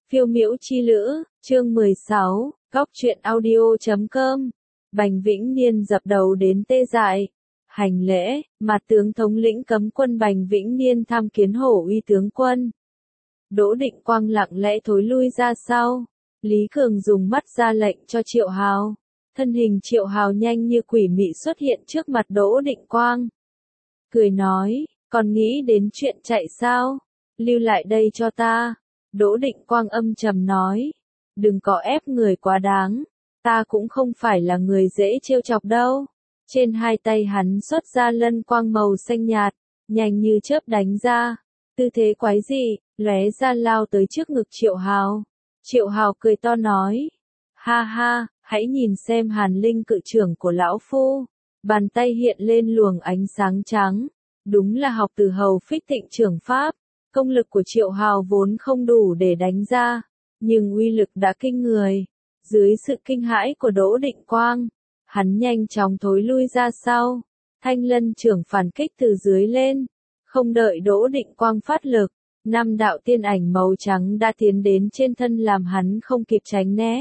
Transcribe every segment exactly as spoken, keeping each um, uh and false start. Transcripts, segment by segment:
Phiêu miễu chi lữ, chương mười sáu, góc truyện audio chấm com. Bành Vĩnh Niên dập đầu đến tê dại. Hành lễ, mặt tướng thống lĩnh cấm quân Bành Vĩnh Niên tham kiến Hổ Uy tướng quân. Đỗ Định Quang lặng lẽ thối lui ra sau. Lý Cường dùng mắt ra lệnh cho Triệu Hào. Thân hình Triệu Hào nhanh như quỷ mị xuất hiện trước mặt Đỗ Định Quang. Cười nói, còn nghĩ đến chuyện chạy sao? Lưu lại đây cho ta. Đỗ Định Quang âm trầm nói, đừng có ép người quá đáng, ta cũng không phải là người dễ trêu chọc đâu. Trên hai tay hắn xuất ra lân quang màu xanh nhạt, nhanh như chớp đánh ra, tư thế quái dị, lóe ra lao tới trước ngực Triệu Hào. Triệu Hào cười to nói, ha ha, hãy nhìn xem Hàn Linh cự trưởng của lão phu. Bàn tay hiện lên luồng ánh sáng trắng, đúng là học từ Hầu Phích Thịnh trưởng pháp. Công lực của Triệu Hào vốn không đủ để đánh ra, nhưng uy lực đã kinh người. Dưới sự kinh hãi của Đỗ Định Quang, hắn nhanh chóng thối lui ra sau. Thanh lân trưởng phản kích từ dưới lên, không đợi Đỗ Định Quang phát lực, năm đạo tiên ảnh màu trắng đã tiến đến trên thân làm hắn không kịp tránh né.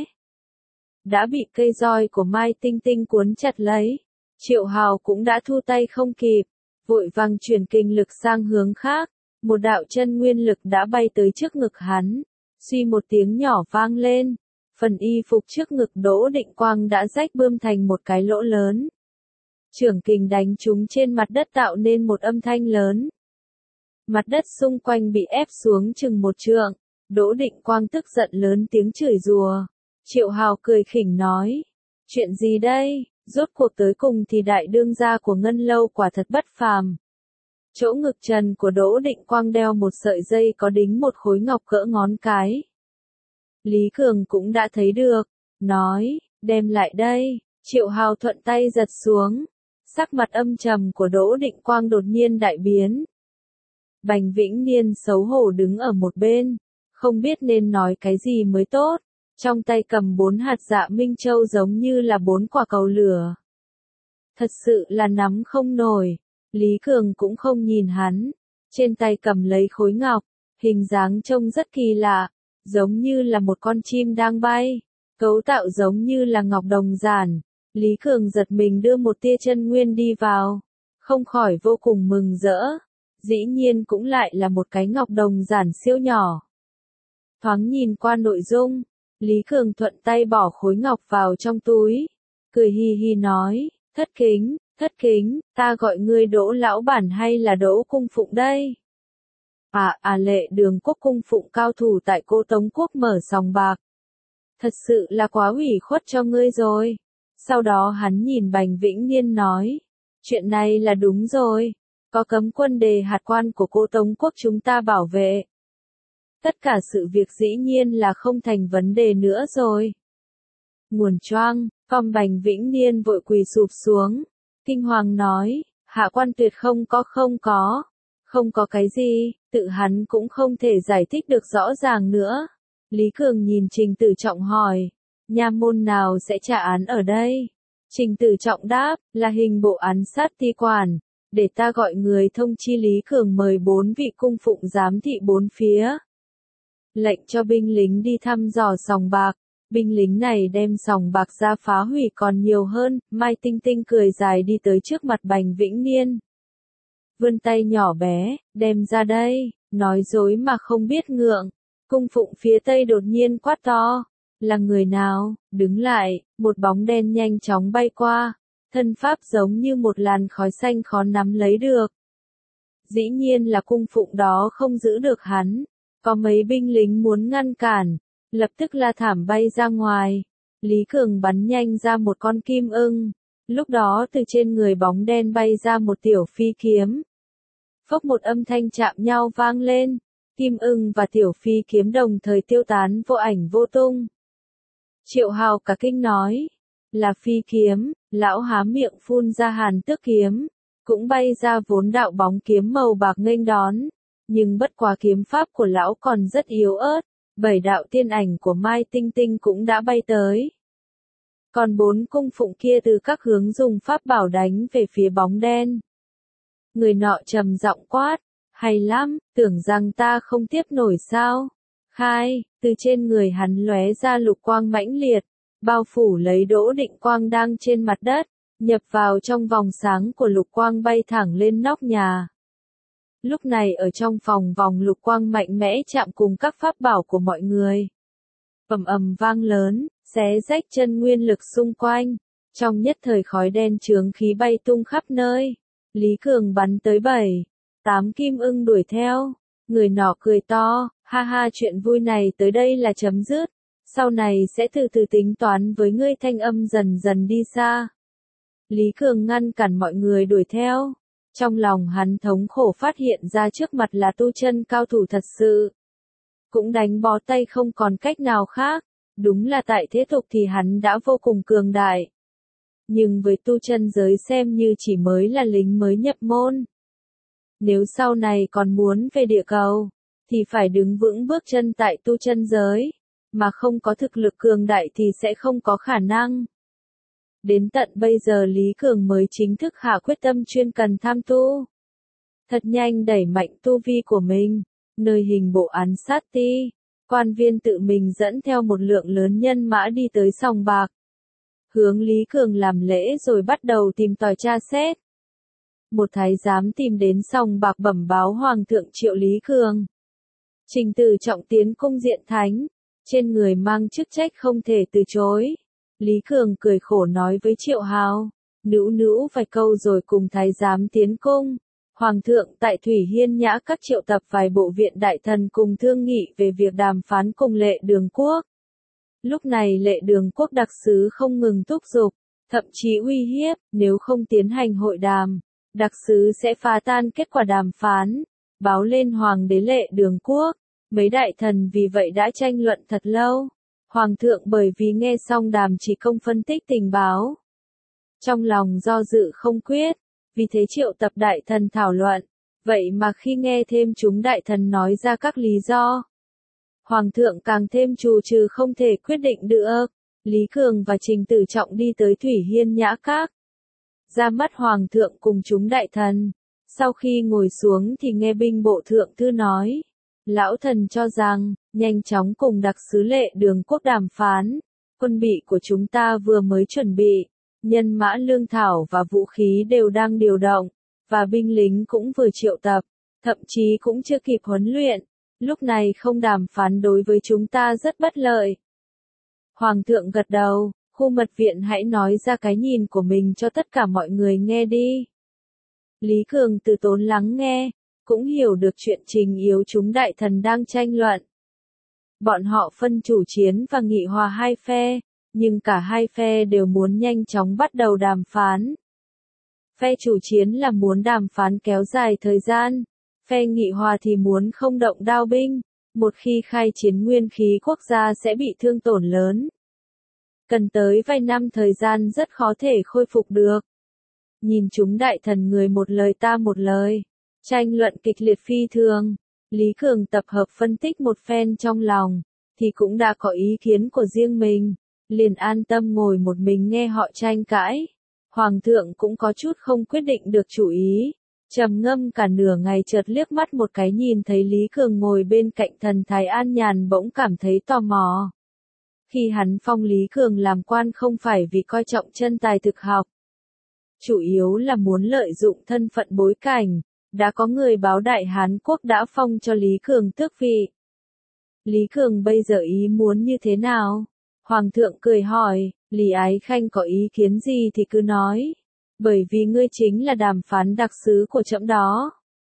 Đã bị cây roi của Mai Tinh Tinh cuốn chặt lấy, Triệu Hào cũng đã thu tay không kịp, vội vàng chuyển kinh lực sang hướng khác. Một đạo chân nguyên lực đã bay tới trước ngực hắn, suy một tiếng nhỏ vang lên, phần y phục trước ngực Đỗ Định Quang đã rách bươm thành một cái lỗ lớn. Chưởng kình đánh trúng trên mặt đất tạo nên một âm thanh lớn. Mặt đất xung quanh bị ép xuống chừng một trượng, Đỗ Định Quang tức giận lớn tiếng chửi rủa. Triệu Hào cười khỉnh nói, chuyện gì đây, rốt cuộc tới cùng thì đại đương gia của Ngân Lâu quả thật bất phàm. Chỗ ngực trần của Đỗ Định Quang đeo một sợi dây có đính một khối ngọc cỡ ngón cái. Lý Cường cũng đã thấy được, nói, đem lại đây. Triệu Hào thuận tay giật xuống, sắc mặt âm trầm của Đỗ Định Quang đột nhiên đại biến. Bành Vĩnh Niên xấu hổ đứng ở một bên, không biết nên nói cái gì mới tốt, trong tay cầm bốn hạt dạ minh châu giống như là bốn quả cầu lửa. Thật sự là nắm không nổi. Lý Cường cũng không nhìn hắn, trên tay cầm lấy khối ngọc, hình dáng trông rất kỳ lạ, giống như là một con chim đang bay, cấu tạo giống như là ngọc đồng giản. Lý Cường giật mình đưa một tia chân nguyên đi vào, không khỏi vô cùng mừng rỡ, dĩ nhiên cũng lại là một cái ngọc đồng giản siêu nhỏ. Thoáng nhìn qua nội dung, Lý Cường thuận tay bỏ khối ngọc vào trong túi, cười hi hi nói, thất kính. Thất kính, ta gọi ngươi Đỗ lão bản hay là Đỗ cung phụng đây? À, à Lệ Đường Quốc cung phụng cao thủ tại Cô Tống Quốc mở sòng bạc. Thật sự là quá ủy khuất cho ngươi rồi. Sau đó hắn nhìn Bành Vĩnh Niên nói, chuyện này là đúng rồi, có cấm quân đề hạt quan của Cô Tống Quốc chúng ta bảo vệ. Tất cả sự việc dĩ nhiên là không thành vấn đề nữa rồi. Nguồn choang, con Bành Vĩnh Niên vội quỳ sụp xuống. Kinh hoàng nói, hạ quan tuyệt không có không có, không có cái gì, tự hắn cũng không thể giải thích được rõ ràng nữa. Lý Cường nhìn Trình Tử Trọng hỏi, nha môn nào sẽ trả án ở đây? Trình Tử Trọng đáp, là hình bộ án sát ti quản, để ta gọi người thông chi Lý Cường mời bốn vị cung phụng giám thị bốn phía. Lệnh cho binh lính đi thăm dò sòng bạc. Binh lính này đem sòng bạc ra phá hủy còn nhiều hơn. Mai Tinh Tinh cười dài đi tới trước mặt Bành Vĩnh Niên. Vươn tay nhỏ bé, đem ra đây, nói dối mà không biết ngượng. Cung phụng phía tây đột nhiên quát to, là người nào, đứng lại, một bóng đen nhanh chóng bay qua, thân pháp giống như một làn khói xanh khó nắm lấy được. Dĩ nhiên là cung phụng đó không giữ được hắn, có mấy binh lính muốn ngăn cản. Lập tức la thảm bay ra ngoài, Lý Cường bắn nhanh ra một con kim ưng, lúc đó từ trên người bóng đen bay ra một tiểu phi kiếm. Phốc một âm thanh chạm nhau vang lên, kim ưng và tiểu phi kiếm đồng thời tiêu tán vô ảnh vô tung. Triệu Hào cả kinh nói, là phi kiếm, lão há miệng phun ra hàn tước kiếm, cũng bay ra vốn đạo bóng kiếm màu bạc nghênh đón, nhưng bất quá kiếm pháp của lão còn rất yếu ớt. Bảy đạo tiên ảnh của Mai Tinh Tinh cũng đã bay tới. Còn bốn cung phụng kia từ các hướng dùng pháp bảo đánh về phía bóng đen. Người nọ trầm giọng quát, hay lắm, tưởng rằng ta không tiếp nổi sao? khai, từ trên người hắn lóe ra lục quang mãnh liệt, bao phủ lấy Đỗ Định Quang đang trên mặt đất, nhập vào trong vòng sáng của lục quang bay thẳng lên nóc nhà. Lúc này ở trong phòng vòng lục quang mạnh mẽ chạm cùng các pháp bảo của mọi người. Ầm ầm vang lớn, xé rách chân nguyên lực xung quanh. Trong nhất thời khói đen chướng khí bay tung khắp nơi. Lý Cường bắn tới bảy, tám kim ưng đuổi theo. Người nọ cười to, ha ha, chuyện vui này tới đây là chấm dứt. Sau này sẽ từ từ tính toán với ngươi. Thanh âm dần dần đi xa. Lý Cường ngăn cản mọi người đuổi theo. Trong lòng hắn thống khổ phát hiện ra trước mặt là tu chân cao thủ thật sự. Cũng đánh bó tay không còn cách nào khác. Đúng là tại thế tục thì hắn đã vô cùng cường đại. Nhưng với tu chân giới xem như chỉ mới là lính mới nhập môn. Nếu sau này còn muốn về địa cầu, thì phải đứng vững bước chân tại tu chân giới. Mà không có thực lực cường đại thì sẽ không có khả năng. Đến tận bây giờ Lý Cường mới chính thức hạ quyết tâm chuyên cần tham tu. Thật nhanh đẩy mạnh tu vi của mình, nơi hình bộ án sát ti, quan viên tự mình dẫn theo một lượng lớn nhân mã đi tới sòng bạc. Hướng Lý Cường làm lễ rồi bắt đầu tìm tòi tra xét. Một thái giám tìm đến sòng bạc bẩm báo Hoàng thượng triệu Lý Cường. Trình Tử Trọng tiến cung diện thánh, trên người mang chức trách không thể từ chối. Lý Cường cười khổ nói với Triệu Hào, nữu nữu vài câu rồi cùng thái giám tiến cung. Hoàng thượng tại Thủy Hiên Nhã các triệu tập vài bộ viện đại thần cùng thương nghị về việc đàm phán cùng Lệ Đường Quốc. Lúc này Lệ Đường Quốc đặc sứ không ngừng thúc giục, thậm chí uy hiếp, nếu không tiến hành hội đàm, đặc sứ sẽ phá tan kết quả đàm phán, báo lên Hoàng đế Lệ Đường Quốc. Mấy đại thần vì vậy đã tranh luận thật lâu. Hoàng thượng bởi vì nghe xong Đàm Chỉ Công phân tích tình báo, trong lòng do dự không quyết, vì thế triệu tập đại thần thảo luận. Vậy mà khi nghe thêm chúng đại thần nói ra các lý do, Hoàng thượng càng thêm trù trừ không thể quyết định được. Lý Cường và Trình Tử Trọng đi tới Thủy Hiên Nhã Các. Ra mắt Hoàng thượng cùng chúng đại thần. Sau khi ngồi xuống thì nghe binh bộ thượng thư nói. Lão thần cho rằng, nhanh chóng cùng đặc sứ Lệ Đường Quốc đàm phán. Quân bị của chúng ta vừa mới chuẩn bị. Nhân mã lương thảo và vũ khí đều đang điều động. Và binh lính cũng vừa triệu tập. Thậm chí cũng chưa kịp huấn luyện. Lúc này không đàm phán đối với chúng ta rất bất lợi. Hoàng thượng gật đầu, khu mật viện hãy nói ra cái nhìn của mình cho tất cả mọi người nghe đi. Lý Cường từ tốn lắng nghe, cũng hiểu được chuyện trình yếu chúng đại thần đang tranh luận. Bọn họ phân chủ chiến và nghị hòa hai phe, nhưng cả hai phe đều muốn nhanh chóng bắt đầu đàm phán. Phe chủ chiến là muốn đàm phán kéo dài thời gian. Phe nghị hòa thì muốn không động đao binh, một khi khai chiến nguyên khí quốc gia sẽ bị thương tổn lớn. Cần tới vài năm thời gian rất khó thể khôi phục được. Nhìn chúng đại thần người một lời ta một lời, tranh luận kịch liệt phi thường, Lý Cường tập hợp phân tích một phen trong lòng, thì cũng đã có ý kiến của riêng mình, liền an tâm ngồi một mình nghe họ tranh cãi. Hoàng thượng cũng có chút không quyết định được chủ ý. Trầm ngâm cả nửa ngày chợt liếc mắt một cái nhìn thấy Lý Cường ngồi bên cạnh thần thái an nhàn bỗng cảm thấy tò mò. Khi hắn phong Lý Cường làm quan không phải vì coi trọng chân tài thực học. Chủ yếu là muốn lợi dụng thân phận bối cảnh, đã có người báo Đại Hán Quốc đã phong cho Lý Cường tước vị. Lý Cường bây giờ ý muốn như thế nào? Hoàng thượng cười hỏi, Lý Ái Khanh có ý kiến gì thì cứ nói. Bởi vì ngươi chính là đàm phán đặc sứ của trẫm đó.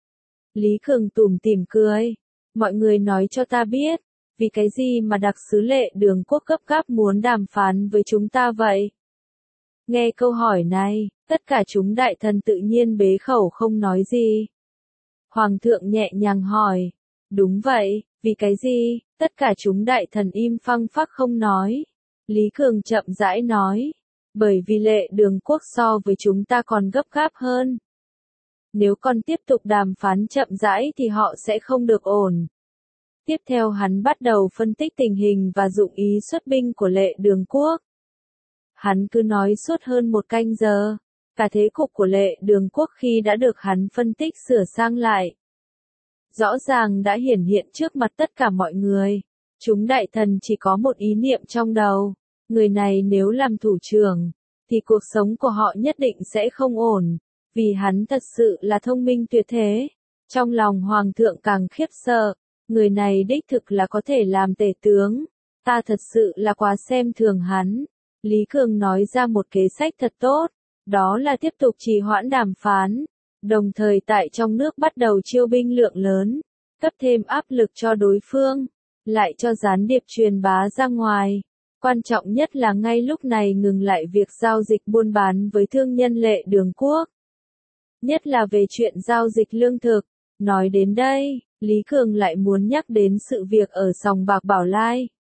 Lý Cường tủm tỉm cười. Mọi người nói cho ta biết, vì cái gì mà đặc sứ Lệ Đường Quốc gấp gáp muốn đàm phán với chúng ta vậy? Nghe câu hỏi này, tất cả chúng đại thần tự nhiên bế khẩu không nói gì. Hoàng thượng nhẹ nhàng hỏi. Đúng vậy, vì cái gì? Tất cả chúng đại thần im phăng phắc không nói. Lý Cường chậm rãi nói. Bởi vì Lệ Đường Quốc so với chúng ta còn gấp gáp hơn. Nếu còn tiếp tục đàm phán chậm rãi thì họ sẽ không được ổn. Tiếp theo hắn bắt đầu phân tích tình hình và dụng ý xuất binh của Lệ Đường Quốc. Hắn cứ nói suốt hơn một canh giờ, cả thế cục của Lệ Đường Quốc khi đã được hắn phân tích sửa sang lại. Rõ ràng đã hiển hiện trước mặt tất cả mọi người. Chúng đại thần chỉ có một ý niệm trong đầu, người này nếu làm thủ trưởng, thì cuộc sống của họ nhất định sẽ không ổn, vì hắn thật sự là thông minh tuyệt thế. Trong lòng hoàng thượng càng khiếp sợ, người này đích thực là có thể làm tể tướng, ta thật sự là quá xem thường hắn. Lý Cường nói ra một kế sách thật tốt, đó là tiếp tục trì hoãn đàm phán, đồng thời tại trong nước bắt đầu chiêu binh lượng lớn, cấp thêm áp lực cho đối phương, lại cho gián điệp truyền bá ra ngoài. Quan trọng nhất là ngay lúc này ngừng lại việc giao dịch buôn bán với thương nhân Lệ Đường Quốc. Nhất là về chuyện giao dịch lương thực. Nói đến đây, Lý Cường lại muốn nhắc đến sự việc ở sòng bạc Bảo Lai.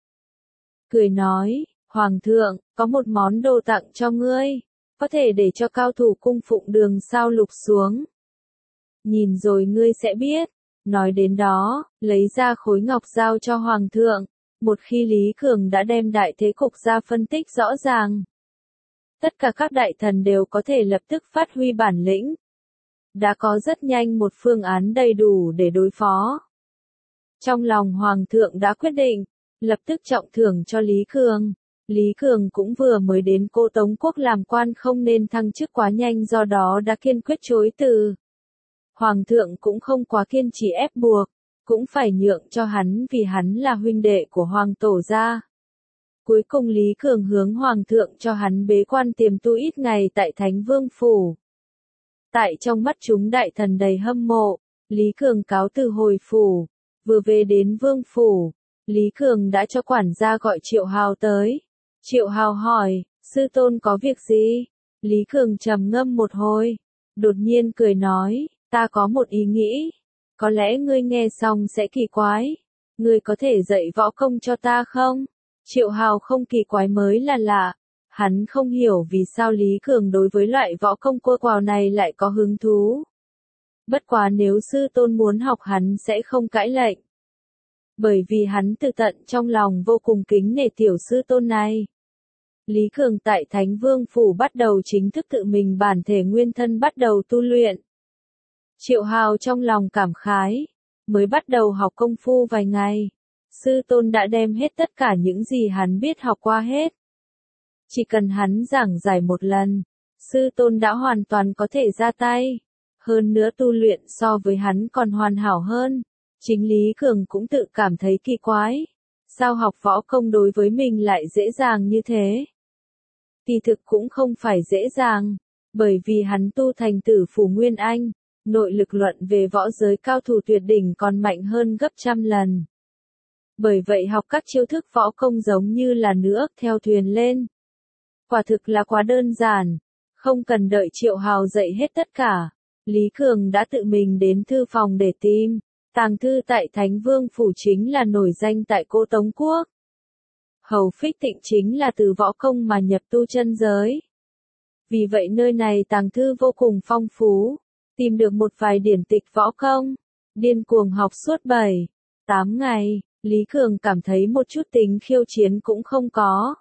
Cười nói, Hoàng thượng, có một món đồ tặng cho ngươi, có thể để cho cao thủ cung phụng đường sao lục xuống. Nhìn rồi ngươi sẽ biết. Nói đến đó, lấy ra khối ngọc giao cho Hoàng thượng. Một khi Lý Cường đã đem đại thế cục ra phân tích rõ ràng, tất cả các đại thần đều có thể lập tức phát huy bản lĩnh. Đã có rất nhanh một phương án đầy đủ để đối phó. Trong lòng Hoàng thượng đã quyết định, lập tức trọng thưởng cho Lý Cường. Lý Cường cũng vừa mới đến Cô Tống Quốc làm quan không nên thăng chức quá nhanh, do đó đã kiên quyết chối từ. Hoàng thượng cũng không quá kiên trì ép buộc, cũng phải nhượng cho hắn vì hắn là huynh đệ của Hoàng tổ gia. Cuối cùng Lý Cường hướng Hoàng thượng cho hắn bế quan tiềm tu ít ngày tại Thánh Vương Phủ. Tại trong mắt chúng đại thần đầy hâm mộ, Lý Cường cáo từ hồi phủ, vừa về đến Vương Phủ, Lý Cường đã cho quản gia gọi Triệu Hào tới. Triệu Hào hỏi, sư tôn có việc gì? Lý Cường trầm ngâm một hồi, đột nhiên cười nói, ta có một ý nghĩ, có lẽ ngươi nghe xong sẽ kỳ quái, ngươi có thể dạy võ công cho ta không? Triệu Hào không kỳ quái mới là lạ. Hắn không hiểu vì sao Lý Cường đối với loại võ công cua quào này lại có hứng thú. Bất quá nếu sư tôn muốn học hắn sẽ không cãi lệnh. Bởi vì hắn tự tận trong lòng vô cùng kính nể tiểu sư tôn này. Lý Cường tại Thánh Vương Phủ bắt đầu chính thức tự mình bản thể nguyên thân bắt đầu tu luyện. Triệu Hào trong lòng cảm khái, mới bắt đầu học công phu vài ngày. Sư tôn đã đem hết tất cả những gì hắn biết học qua hết. Chỉ cần hắn giảng giải một lần, sư tôn đã hoàn toàn có thể ra tay. Hơn nữa tu luyện so với hắn còn hoàn hảo hơn. Chính Lý Cường cũng tự cảm thấy kỳ quái. Sao học võ công đối với mình lại dễ dàng như thế? Kỳ thực cũng không phải dễ dàng, bởi vì hắn tu thành Tử Phủ Nguyên Anh, nội lực luận về võ giới cao thủ tuyệt đỉnh còn mạnh hơn gấp trăm lần. Bởi vậy học các chiêu thức võ công giống như là nước theo thuyền lên. Quả thực là quá đơn giản, không cần đợi Triệu Hào dạy hết tất cả. Lý Cường đã tự mình đến thư phòng để tìm. Tàng thư tại Thánh Vương Phủ chính là nổi danh tại Cô Tống Quốc. Hầu Phích Tịnh chính là từ võ công mà nhập tu chân giới. Vì vậy nơi này tàng thư vô cùng phong phú, tìm được một vài điển tịch võ công, điên cuồng học suốt bảy, tám ngày, Lý Cường cảm thấy một chút tính khiêu chiến cũng không có.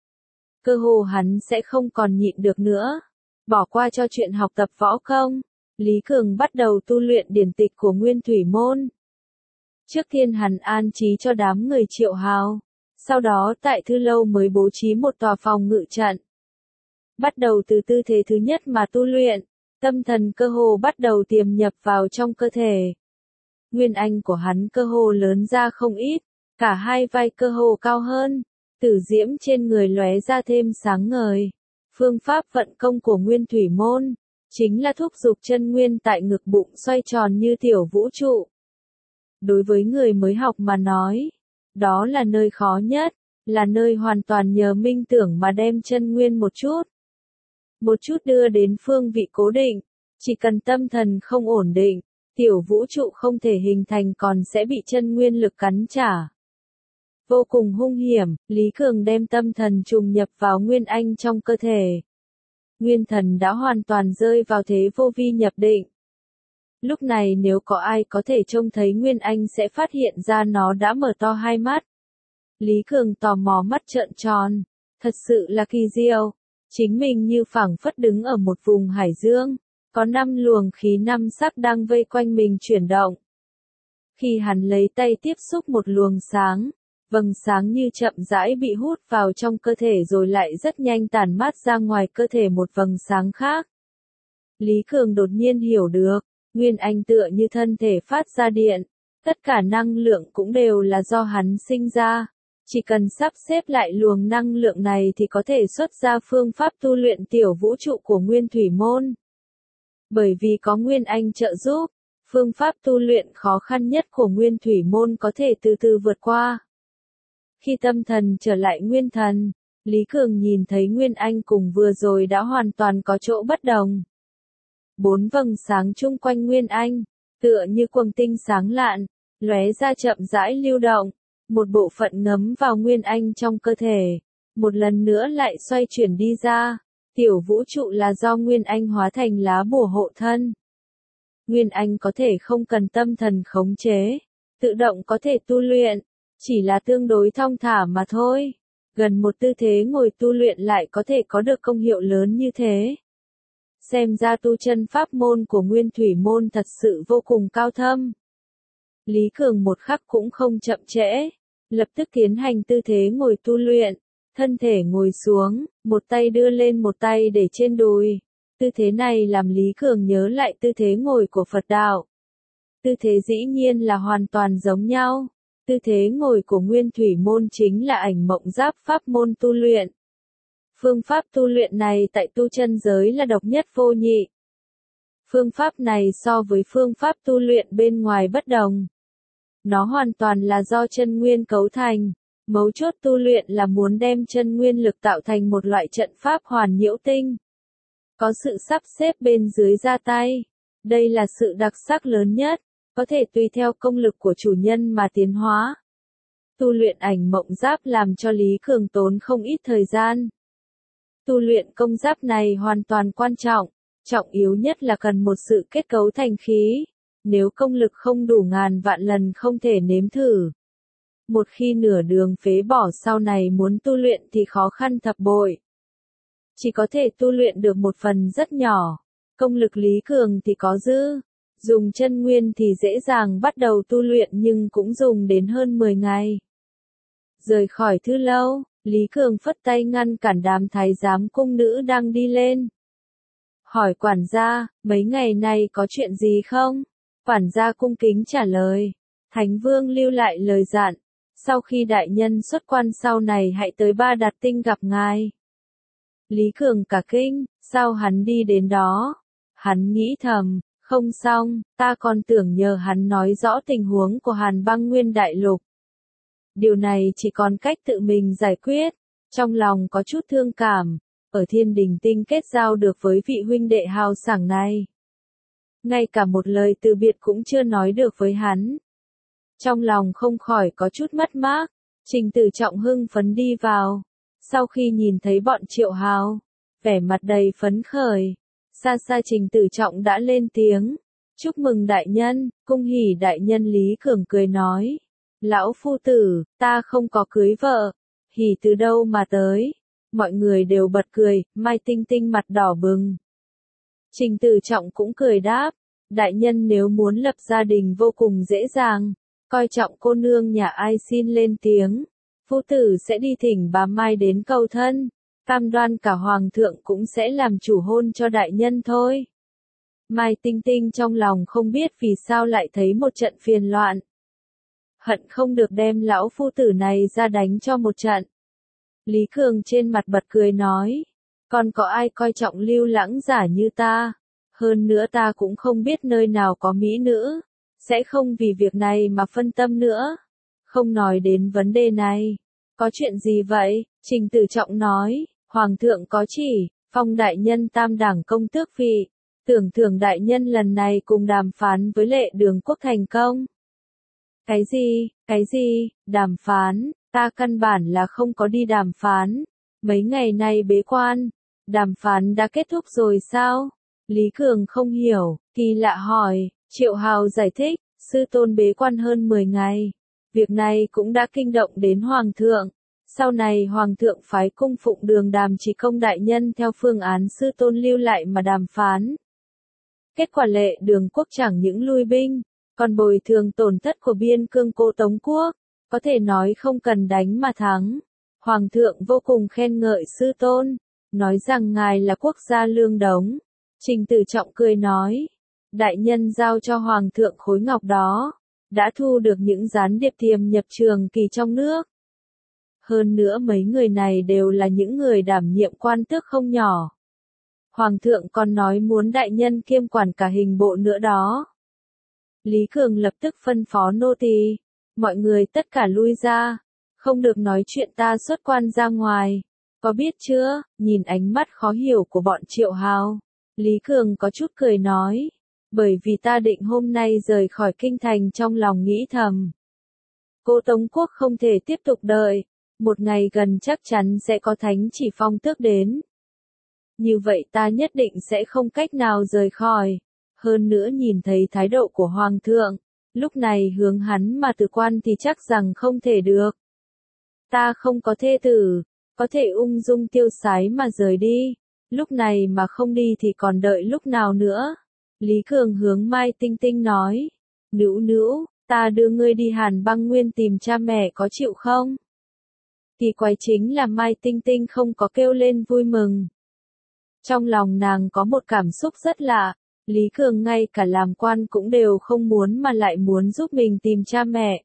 Cơ hồ hắn sẽ không còn nhịn được nữa, bỏ qua cho chuyện học tập võ công. Lý Cường bắt đầu tu luyện điển tịch của Nguyên Thủy Môn. Trước tiên hắn an trí cho đám người Triệu Hào, sau đó tại thư lâu mới bố trí một tòa phòng ngự trận. Bắt đầu từ tư thế thứ nhất mà tu luyện, tâm thần cơ hồ bắt đầu tiềm nhập vào trong cơ thể. Nguyên Anh của hắn cơ hồ lớn ra không ít, cả hai vai cơ hồ cao hơn, tử diễm trên người lóe ra thêm sáng ngời. Phương pháp vận công của Nguyên Thủy Môn chính là thúc giục chân nguyên tại ngực bụng xoay tròn như tiểu vũ trụ. Đối với người mới học mà nói, đó là nơi khó nhất, là nơi hoàn toàn nhờ minh tưởng mà đem chân nguyên một chút, một chút đưa đến phương vị cố định. Chỉ cần tâm thần không ổn định, tiểu vũ trụ không thể hình thành còn sẽ bị chân nguyên lực cắn trả. Vô cùng hung hiểm, Lý Cường đem tâm thần trùng nhập vào Nguyên Anh trong cơ thể. Nguyên thần đã hoàn toàn rơi vào thế vô vi nhập định. Lúc này nếu có ai có thể trông thấy Nguyên Anh sẽ phát hiện ra nó đã mở to hai mắt. Lý Cường tò mò mắt trợn tròn, thật sự là kỳ diệu, chính mình như phảng phất đứng ở một vùng hải dương, có năm luồng khí năm sắc đang vây quanh mình chuyển động. Khi hắn lấy tay tiếp xúc một luồng sáng, vầng sáng như chậm rãi bị hút vào trong cơ thể rồi lại rất nhanh tản mát ra ngoài cơ thể một vầng sáng khác. Lý Cường đột nhiên hiểu được, Nguyên Anh tựa như thân thể phát ra điện, tất cả năng lượng cũng đều là do hắn sinh ra. Chỉ cần sắp xếp lại luồng năng lượng này thì có thể xuất ra phương pháp tu luyện tiểu vũ trụ của Nguyên Thủy Môn. Bởi vì có Nguyên Anh trợ giúp, phương pháp tu luyện khó khăn nhất của Nguyên Thủy Môn có thể từ từ vượt qua. Khi tâm thần trở lại Nguyên Thần, Lý Cường nhìn thấy Nguyên Anh cùng vừa rồi đã hoàn toàn có chỗ bất đồng. Bốn vầng sáng chung quanh Nguyên Anh, tựa như quầng tinh sáng lạn, lóe ra chậm rãi lưu động, một bộ phận ngấm vào Nguyên Anh trong cơ thể, một lần nữa lại xoay chuyển đi ra. Tiểu vũ trụ là do Nguyên Anh hóa thành lá bùa hộ thân. Nguyên Anh có thể không cần tâm thần khống chế, tự động có thể tu luyện, chỉ là tương đối thong thả mà thôi. Gần một tư thế ngồi tu luyện lại có thể có được công hiệu lớn như thế. Xem ra tu chân pháp môn của Nguyên Thủy Môn thật sự vô cùng cao thâm. Lý Cường một khắc cũng không chậm trễ, lập tức tiến hành tư thế ngồi tu luyện, thân thể ngồi xuống, một tay đưa lên một tay để trên đùi. Tư thế này làm Lý Cường nhớ lại tư thế ngồi của Phật đạo. Tư thế dĩ nhiên là hoàn toàn giống nhau. Tư thế ngồi của Nguyên Thủy Môn chính là Ảnh Mộng Giáp pháp môn tu luyện. Phương pháp tu luyện này tại tu chân giới là độc nhất vô nhị. Phương pháp này so với phương pháp tu luyện bên ngoài bất đồng. Nó hoàn toàn là do chân nguyên cấu thành. Mấu chốt tu luyện là muốn đem chân nguyên lực tạo thành một loại trận pháp hoàn nhiễu tinh. Có sự sắp xếp bên dưới ra tay. Đây là sự đặc sắc lớn nhất, có thể tùy theo công lực của chủ nhân mà tiến hóa. Tu luyện Ảnh Mộng Giáp làm cho Lý Cường tốn không ít thời gian. Tu luyện công giáp này hoàn toàn quan trọng, trọng yếu nhất là cần một sự kết cấu thành khí. Nếu công lực không đủ ngàn vạn lần không thể nếm thử. Một khi nửa đường phế bỏ sau này muốn tu luyện thì khó khăn thập bội. Chỉ có thể tu luyện được một phần rất nhỏ. Công lực Lý Cường thì có dư. Dùng chân nguyên thì dễ dàng bắt đầu tu luyện nhưng cũng dùng đến hơn mười ngày. Rời khỏi thư lâu, Lý Cường phất tay ngăn cản đám thái giám cung nữ đang đi lên. Hỏi quản gia, mấy ngày nay có chuyện gì không? Quản gia cung kính trả lời. Thánh Vương lưu lại lời dặn. Sau khi đại nhân xuất quan sau này hãy tới Ba Đạt Tinh gặp ngài. Lý Cường cả kinh, sao hắn đi đến đó? Hắn nghĩ thầm, không xong, ta còn tưởng nhờ hắn nói rõ tình huống của Hàn Băng Nguyên Đại Lục. Điều này chỉ còn cách tự mình giải quyết. Trong lòng có chút thương cảm, ở Thiên Đình Tinh kết giao được với vị huynh đệ hào sảng này. Ngay cả một lời từ biệt cũng chưa nói được với hắn. Trong lòng không khỏi có chút mất mát, Trình Tử Trọng hưng phấn đi vào. Sau khi nhìn thấy bọn Triệu Hào, vẻ mặt đầy phấn khởi, xa xa Trình Tử Trọng đã lên tiếng. Chúc mừng đại nhân, cung hỉ đại nhân. Lý Cường cười nói. Lão phu tử, ta không có cưới vợ. Hỉ từ đâu mà tới? Mọi người đều bật cười, Mai Tinh Tinh mặt đỏ bừng. Trình Tử Trọng cũng cười đáp. Đại nhân nếu muốn lập gia đình vô cùng dễ dàng. Coi trọng cô nương nhà ai xin lên tiếng. Phu tử sẽ đi thỉnh bà Mai đến cầu thân. Cam đoan cả hoàng thượng cũng sẽ làm chủ hôn cho đại nhân thôi. Mai Tinh Tinh trong lòng không biết vì sao lại thấy một trận phiền loạn. Hận không được đem lão phu tử này ra đánh cho một trận. Lý Cường trên mặt bật cười nói. Còn có ai coi trọng Lưu Lãng giả như ta? Hơn nữa ta cũng không biết nơi nào có mỹ nữ. Sẽ không vì việc này mà phân tâm nữa. Không nói đến vấn đề này. Có chuyện gì vậy? Trình Tử Trọng nói. Hoàng thượng có chỉ, phong đại nhân tam đẳng công tước vị. Tưởng thưởng đại nhân lần này cùng đàm phán với Lệ Đường Quốc thành công. Cái gì, cái gì, đàm phán, ta căn bản là không có đi đàm phán. Mấy ngày nay bế quan, đàm phán đã kết thúc rồi sao? Lý Cường không hiểu, kỳ lạ hỏi. Triệu Hào giải thích, sư tôn bế quan hơn mười ngày. Việc này cũng đã kinh động đến Hoàng thượng. Sau này Hoàng thượng phái cung phụng Đường Đàm Chỉ Công đại nhân theo phương án sư tôn lưu lại mà đàm phán. Kết quả Lệ Đường Quốc chẳng những lui binh, còn bồi thường tổn thất của biên cương Cô Tống Quốc. có thể nói không cần đánh mà thắng. Hoàng thượng vô cùng khen ngợi sư tôn, nói rằng ngài là quốc gia lương đống. Trình Tử Trọng cười nói, đại nhân giao cho hoàng thượng khối ngọc đó, đã thu được những gián điệp tiềm nhập Trường Kỳ trong nước. Hơn nữa mấy người này đều là những người đảm nhiệm quan tước không nhỏ. Hoàng thượng còn nói muốn đại nhân kiêm quản cả hình bộ nữa đó. Lý Cường lập tức phân phó nô tỳ, mọi người tất cả lui ra, không được nói chuyện ta xuất quan ra ngoài, có biết chưa? Nhìn ánh mắt khó hiểu của bọn Triệu Hào, Lý Cường có chút cười nói, bởi vì ta định hôm nay rời khỏi kinh thành, trong lòng nghĩ thầm. Cô Tống Quốc không thể tiếp tục đợi, một ngày gần chắc chắn sẽ có thánh chỉ phong tước đến. Như vậy ta nhất định sẽ không cách nào rời khỏi. Hơn nữa nhìn thấy thái độ của Hoàng thượng, lúc này hướng hắn mà từ quan thì chắc rằng không thể được. Ta không có thê tử, có thể ung dung tiêu sái mà rời đi. Lúc này mà không đi thì còn đợi lúc nào nữa? Lý Cường hướng Mai Tinh Tinh nói, Nữu nữu, ta đưa ngươi đi Hàn Băng Nguyên tìm cha mẹ có chịu không? Kỳ quái chính là Mai Tinh Tinh không có kêu lên vui mừng. Trong lòng nàng có một cảm xúc rất lạ, Lý Cường ngay cả làm quan cũng đều không muốn mà lại muốn giúp mình tìm cha mẹ.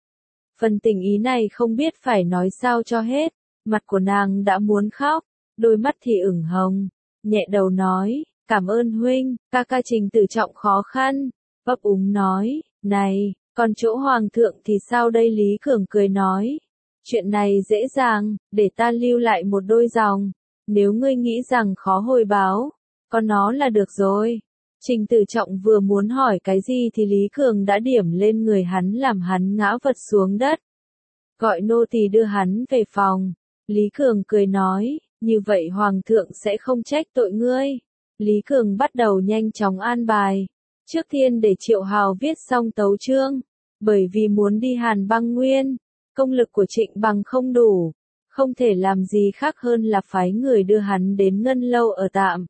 Phần tình ý này không biết phải nói sao cho hết, mặt của nàng đã muốn khóc, đôi mắt thì ửng hồng, nhẹ đầu nói, cảm ơn huynh, ca ca. Trình Tử Trọng khó khăn, vấp úng nói, này, còn chỗ hoàng thượng thì sao đây? Lý Cường cười nói, chuyện này dễ dàng, để ta lưu lại một đôi dòng, nếu ngươi nghĩ rằng khó hồi báo, có nó là được rồi. Trình Tử Trọng vừa muốn hỏi cái gì thì Lý Cường đã điểm lên người hắn làm hắn ngã vật xuống đất. Gọi nô tỳ đưa hắn về phòng. Lý Cường cười nói, như vậy hoàng thượng sẽ không trách tội ngươi. Lý Cường bắt đầu nhanh chóng an bài. Trước tiên để Triệu Hào viết xong tấu chương, bởi vì muốn đi Hàn Băng Nguyên, công lực của Trịnh Bằng không đủ, không thể làm gì khác hơn là phái người đưa hắn đến Ngân Lâu ở tạm.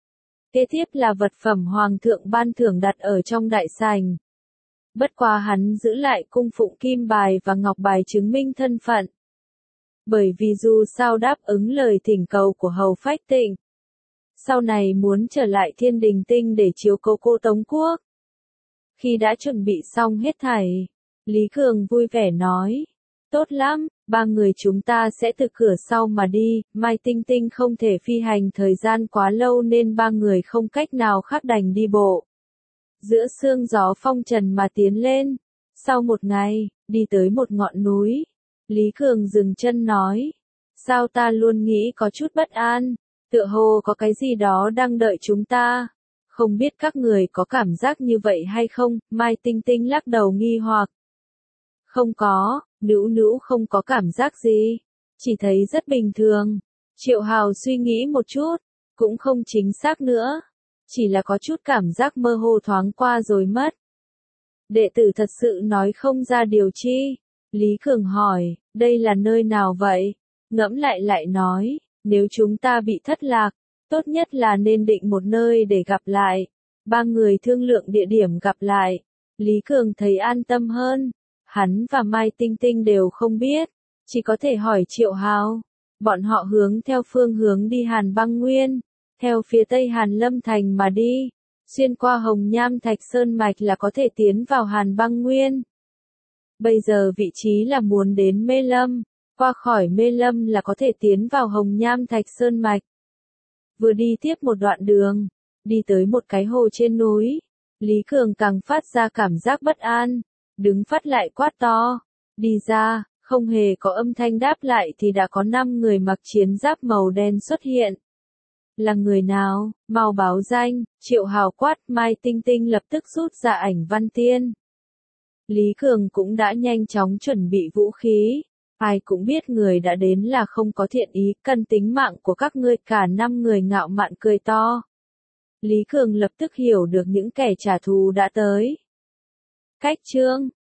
Kế tiếp là vật phẩm hoàng thượng ban thưởng đặt ở trong đại sảnh. Bất quá hắn giữ lại cung phụng kim bài và ngọc bài chứng minh thân phận. Bởi vì dù sao đáp ứng lời thỉnh cầu của Hầu Phách Tịnh, sau này muốn trở lại Thiên Đình Tinh để chiếu cố cô Tống Quốc. Khi đã chuẩn bị xong hết thảy, Lý Cường vui vẻ nói, tốt lắm, ba người chúng ta sẽ từ cửa sau mà đi. Mai Tinh Tinh không thể phi hành thời gian quá lâu nên ba người không cách nào khác đành đi bộ. Giữa sương gió phong trần mà tiến lên. Sau một ngày, đi tới một ngọn núi, Lý Cường dừng chân nói, sao ta luôn nghĩ có chút bất an, tựa hồ có cái gì đó đang đợi chúng ta. Không biết các người có cảm giác như vậy hay không? Mai Tinh Tinh lắc đầu nghi hoặc. Không có, Nữu nữu không có cảm giác gì, chỉ thấy rất bình thường. Triệu Hào suy nghĩ một chút, cũng không chính xác nữa, chỉ là có chút cảm giác mơ hồ thoáng qua rồi mất. Đệ tử thật sự nói không ra điều chi. Lý Cường hỏi, đây là nơi nào vậy? Ngẫm lại lại nói, nếu chúng ta bị thất lạc, tốt nhất là nên định một nơi để gặp lại. Ba người thương lượng địa điểm gặp lại. Lý Cường thấy an tâm hơn. Hắn và Mai Tinh Tinh đều không biết, chỉ có thể hỏi Triệu Hào. Bọn họ hướng theo phương hướng đi Hàn Băng Nguyên, theo phía tây Hàn Lâm Thành mà đi, xuyên qua Hồng Nham Thạch Sơn Mạch là có thể tiến vào Hàn Băng Nguyên. Bây giờ vị trí là muốn đến Mê Lâm, qua khỏi Mê Lâm là có thể tiến vào Hồng Nham Thạch Sơn Mạch. Vừa đi tiếp một đoạn đường, đi tới một cái hồ trên núi, Lý Cường càng phát ra cảm giác bất an. Đứng phát lại quát to, đi ra, không hề có âm thanh đáp lại thì đã có năm người mặc chiến giáp màu đen xuất hiện. Là người nào? Mau báo danh. Triệu Hào quát. Mai Tinh Tinh lập tức rút ra ảnh văn tiên. Lý Cường cũng đã nhanh chóng chuẩn bị vũ khí. Ai cũng biết người đã đến là không có thiện ý, cần tính mạng của các ngươi. Cả năm người ngạo mạn cười to. Lý Cường lập tức hiểu được những kẻ trả thù đã tới. Cách chương